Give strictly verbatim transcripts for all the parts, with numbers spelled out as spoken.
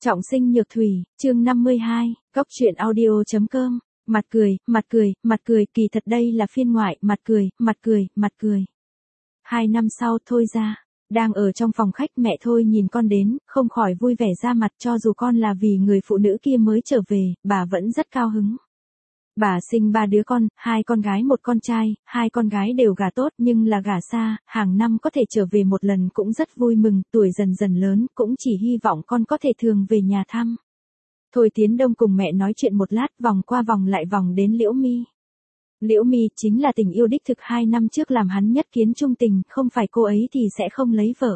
Trọng sinh nhược thủy, chương năm mươi hai, góc truyện audio.com, mặt cười, mặt cười, mặt cười, kỳ thật đây là phiên ngoại, mặt cười, mặt cười, mặt cười. Hai năm sau Thôi ra, đang ở trong phòng khách mẹ Thôi nhìn con đến, không khỏi vui vẻ ra mặt cho dù con là vì người phụ nữ kia mới trở về, bà vẫn rất cao hứng. Bà sinh ba đứa con, hai con gái một con trai, hai con gái đều gả tốt nhưng là gả xa, hàng năm có thể trở về một lần cũng rất vui mừng, tuổi dần dần lớn, cũng chỉ hy vọng con có thể thường về nhà thăm. Thôi Tiến Đông cùng mẹ nói chuyện một lát, vòng qua vòng lại vòng đến Liễu Mi. Liễu Mi chính là tình yêu đích thực hai năm trước làm hắn nhất kiến trung tình, không phải cô ấy thì sẽ không lấy vợ.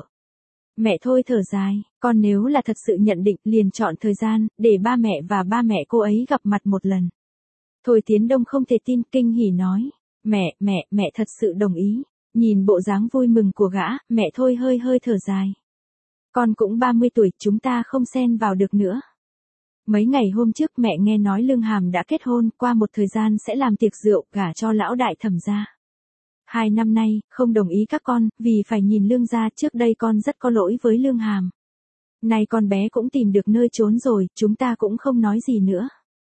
Mẹ Thôi thở dài, con nếu là thật sự nhận định liền chọn thời gian, để ba mẹ và ba mẹ cô ấy gặp mặt một lần. Thôi Tiến Đông không thể tin, kinh hỉ nói, mẹ, mẹ, mẹ thật sự đồng ý. Nhìn bộ dáng vui mừng của gã, mẹ Thôi hơi hơi thở dài. Con cũng ba mươi tuổi, chúng ta không xen vào được nữa. Mấy ngày hôm trước mẹ nghe nói Lương Hàm đã kết hôn, qua một thời gian sẽ làm tiệc rượu, gả cho lão đại thẩm gia. Hai năm nay, không đồng ý các con, vì phải nhìn Lương gia, trước đây con rất có lỗi với Lương Hàm. Nay con bé cũng tìm được nơi trốn rồi, chúng ta cũng không nói gì nữa.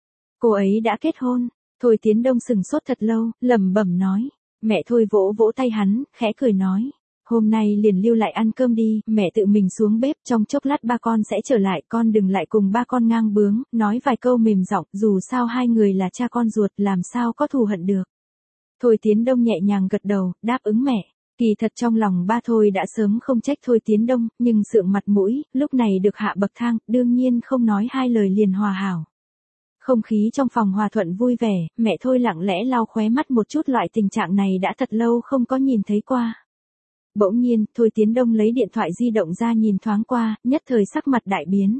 Cô ấy đã kết hôn. Thôi Tiến Đông sừng sốt thật lâu, lẩm bẩm nói. Mẹ Thôi vỗ vỗ tay hắn, khẽ cười nói. Hôm nay liền lưu lại ăn cơm đi, mẹ tự mình xuống bếp, trong chốc lát ba con sẽ trở lại, con đừng lại cùng ba con ngang bướng, nói vài câu mềm giọng, dù sao hai người là cha con ruột, làm sao có thù hận được. Thôi Tiến Đông nhẹ nhàng gật đầu, đáp ứng mẹ. Kỳ thật trong lòng ba Thôi đã sớm không trách Thôi Tiến Đông, nhưng sượng mặt mũi, lúc này được hạ bậc thang, đương nhiên không nói hai lời liền hòa hảo. Không khí trong phòng hòa thuận vui vẻ, mẹ Thôi lặng lẽ lau khóe mắt một chút, loại tình trạng này đã thật lâu không có nhìn thấy qua. Bỗng nhiên, Thôi Tiến Đông lấy điện thoại di động ra nhìn thoáng qua, nhất thời sắc mặt đại biến.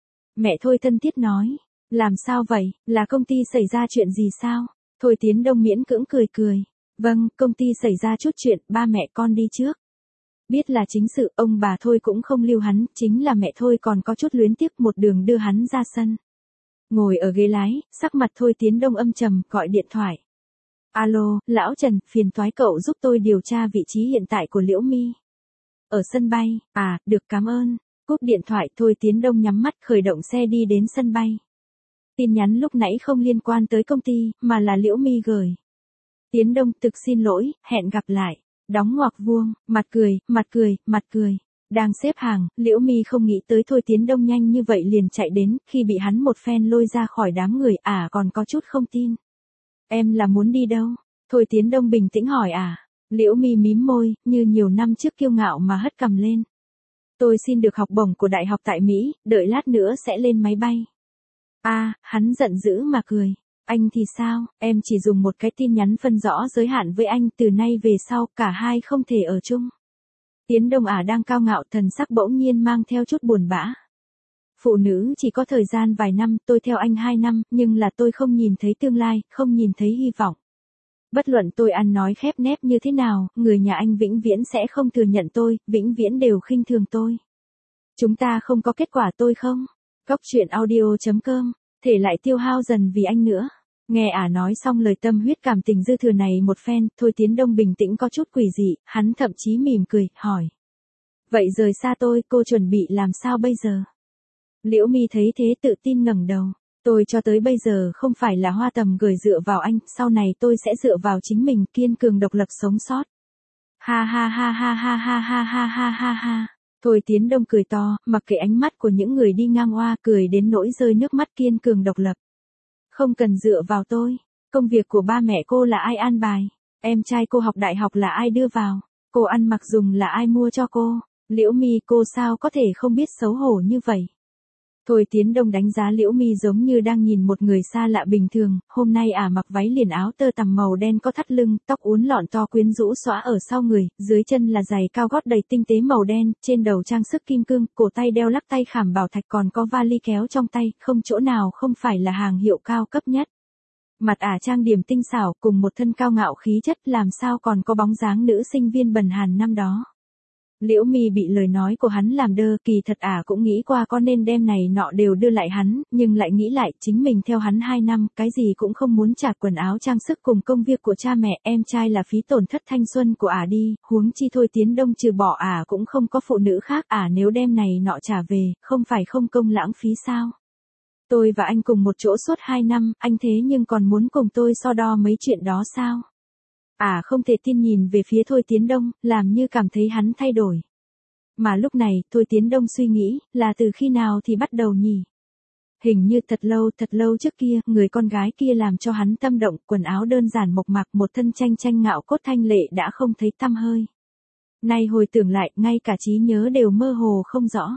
Mẹ Thôi thân thiết nói, làm sao vậy, là công ty xảy ra chuyện gì sao? Thôi Tiến Đông miễn cưỡng cười cười, vâng, công ty xảy ra chút chuyện, ba mẹ con đi trước. Biết là chính sự, ông bà Thôi cũng không lưu hắn, chính là mẹ Thôi còn có chút luyến tiếc, một đường đưa hắn ra sân. Ngồi ở ghế lái, sắc mặt Thôi Tiến Đông âm trầm, gọi điện thoại. Alo, lão Trần, phiền toái cậu giúp tôi điều tra vị trí hiện tại của Liễu Mi. Ở sân bay, à, được cảm ơn. Cúp điện thoại, Thôi Tiến Đông nhắm mắt khởi động xe đi đến sân bay. Tin nhắn lúc nãy không liên quan tới công ty, mà là Liễu Mi gửi. Tiến Đông, thực xin lỗi, hẹn gặp lại. Đóng ngoặc vuông, mặt cười, mặt cười, mặt cười. Đang xếp hàng, Liễu Mi không nghĩ tới Thôi Tiến Đông nhanh như vậy liền chạy đến, khi bị hắn một phen lôi ra khỏi đám người, à còn có chút không tin. Em là muốn đi đâu? Thôi Tiến Đông bình tĩnh hỏi à. Liễu Mi mím môi, như nhiều năm trước kiêu ngạo mà hất cằm lên. Tôi xin được học bổng của đại học tại Mỹ, đợi lát nữa sẽ lên máy bay. À, hắn giận dữ mà cười. Anh thì sao, em chỉ dùng một cái tin nhắn phân rõ giới hạn với anh, từ nay về sau, cả hai không thể ở chung. Tiến Đông ả đang cao ngạo, thần sắc bỗng nhiên mang theo chút buồn bã. Phụ nữ chỉ có thời gian vài năm, tôi theo anh hai năm, nhưng là tôi không nhìn thấy tương lai, không nhìn thấy hy vọng. Bất luận tôi ăn nói khép nép như thế nào, người nhà anh vĩnh viễn sẽ không thừa nhận tôi, vĩnh viễn đều khinh thường tôi. Chúng ta không có kết quả tôi không? Góc truyện audio.com, thể lại tiêu hao dần vì anh nữa. Nghe ả nói xong lời tâm huyết cảm tình dư thừa này một phen, Thôi Tiến Đông bình tĩnh có chút quỷ dị, hắn thậm chí mỉm cười, hỏi. Vậy rời xa tôi, cô chuẩn bị làm sao bây giờ? Liễu Mi thấy thế tự tin ngẩng đầu. Tôi cho tới bây giờ không phải là hoa tầm gửi dựa vào anh, sau này tôi sẽ dựa vào chính mình, kiên cường độc lập sống sót. Ha ha ha ha ha ha ha ha ha ha ha. Thôi Tiến Đông cười to, mặc kệ ánh mắt của những người đi ngang qua, cười đến nỗi rơi nước mắt, kiên cường độc lập. Không cần dựa vào tôi. Công việc của ba mẹ cô là ai an bài? Em trai cô học đại học là ai đưa vào? Cô ăn mặc dùng là ai mua cho cô? Liễu Mi, cô sao có thể không biết xấu hổ như vậy? Thôi Tiến Đông đánh giá Liễu Mi giống như đang nhìn một người xa lạ bình thường, hôm nay ả mặc váy liền áo tơ tằm màu đen có thắt lưng, tóc uốn lọn to quyến rũ xõa ở sau người, dưới chân là giày cao gót đầy tinh tế màu đen, trên đầu trang sức kim cương, cổ tay đeo lắc tay khảm bảo thạch, còn có vali kéo trong tay, không chỗ nào không phải là hàng hiệu cao cấp nhất. Mặt ả trang điểm tinh xảo, cùng một thân cao ngạo khí chất, làm sao còn có bóng dáng nữ sinh viên bần hàn năm đó. Liễu Mi bị lời nói của hắn làm đơ, kỳ thật ả cũng nghĩ qua có nên đem này nọ đều đưa lại hắn, nhưng lại nghĩ lại chính mình theo hắn hai năm, cái gì cũng không muốn trả quần áo trang sức cùng công việc của cha mẹ, em trai là phí tổn thất thanh xuân của ả đi, huống chi Thôi Tiến Đông trừ bỏ ả cũng không có phụ nữ khác, ả nếu đem này nọ trả về, không phải không công lãng phí sao? Tôi và anh cùng một chỗ suốt hai năm, anh thế nhưng còn muốn cùng tôi so đo mấy chuyện đó sao? Ả à, không thể tin nhìn về phía Thôi Tiến Đông, làm như cảm thấy hắn thay đổi. Mà lúc này, Thôi Tiến Đông suy nghĩ, là từ khi nào thì bắt đầu nhỉ? Hình như thật lâu thật lâu trước kia, người con gái kia làm cho hắn tâm động, quần áo đơn giản mộc mạc, một thân tranh tranh ngạo cốt thanh lệ đã không thấy tăm hơi. Nay hồi tưởng lại, ngay cả trí nhớ đều mơ hồ không rõ.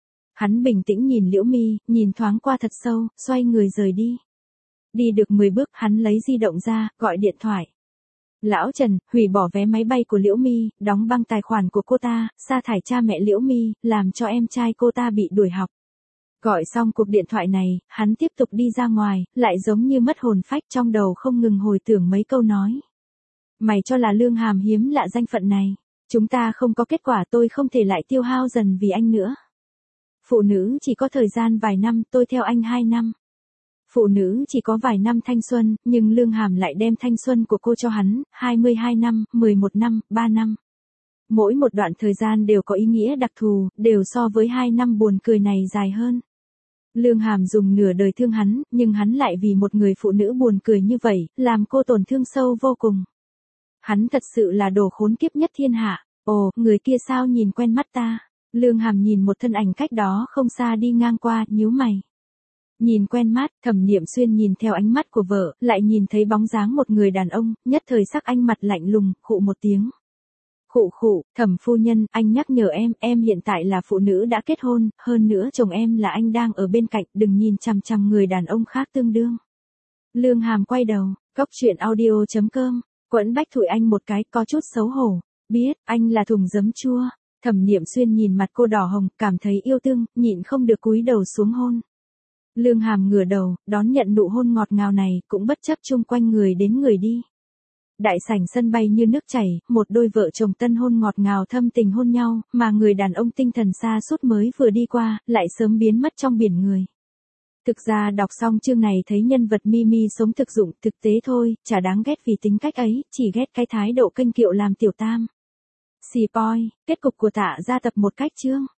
Hắn bình tĩnh nhìn Liễu Mi, nhìn thoáng qua thật sâu, xoay người rời đi. Đi được mười bước, hắn lấy di động ra, gọi điện thoại. Lão Trần, hủy bỏ vé máy bay của Liễu Mi, đóng băng tài khoản của cô ta, sa thải cha mẹ Liễu Mi, làm cho em trai cô ta bị đuổi học. Gọi xong cuộc điện thoại này, hắn tiếp tục đi ra ngoài, lại giống như mất hồn phách, trong đầu không ngừng hồi tưởng mấy câu nói. Mày cho là Lương Hàm hiếm lạ danh phận này. Chúng ta không có kết quả, tôi không thể lại tiêu hao dần vì anh nữa. Phụ nữ chỉ có thời gian vài năm, tôi theo anh hai năm. Phụ nữ chỉ có vài năm thanh xuân, nhưng Lương Hàm lại đem thanh xuân của cô cho hắn, hai mươi hai năm, mười một năm, ba năm. Mỗi một đoạn thời gian đều có ý nghĩa đặc thù, đều so với hai năm buồn cười này dài hơn. Lương Hàm dùng nửa đời thương hắn, nhưng hắn lại vì một người phụ nữ buồn cười như vậy, làm cô tổn thương sâu vô cùng. Hắn thật sự là đồ khốn kiếp nhất thiên hạ. Ồ, người kia sao nhìn quen mắt ta? Lương Hàm nhìn một thân ảnh cách đó không xa đi ngang qua, nhíu mày. Nhìn quen mắt, Thẩm Niệm Xuyên nhìn theo ánh mắt của vợ, lại nhìn thấy bóng dáng một người đàn ông, nhất thời sắc anh mặt lạnh lùng, khụ một tiếng. Khụ khụ, Thẩm phu nhân, anh nhắc nhở em, em hiện tại là phụ nữ đã kết hôn, hơn nữa chồng em là anh đang ở bên cạnh, đừng nhìn chằm chằm người đàn ông khác tương đương. Lương Hàm quay đầu, cóc truyện audio chấm com, Quẫn Bách thổi anh một cái, có chút xấu hổ. Biết, anh là thùng giấm chua. Thẩm Niệm Xuyên nhìn mặt cô đỏ hồng, cảm thấy yêu thương, nhịn không được cúi đầu xuống hôn. Lương Hàm ngửa đầu, đón nhận nụ hôn ngọt ngào này, cũng bất chấp chung quanh người đến người đi. Đại sảnh sân bay như nước chảy, một đôi vợ chồng tân hôn ngọt ngào thâm tình hôn nhau, mà người đàn ông tinh thần sa sút mới vừa đi qua, lại sớm biến mất trong biển người. Thực ra đọc xong chương này thấy nhân vật Mimi sống thực dụng, thực tế thôi, chả đáng ghét vì tính cách ấy, chỉ ghét cái thái độ kênh kiệu làm tiểu tam. Xì poi, kết cục của Tạ Gia tập một cách chương.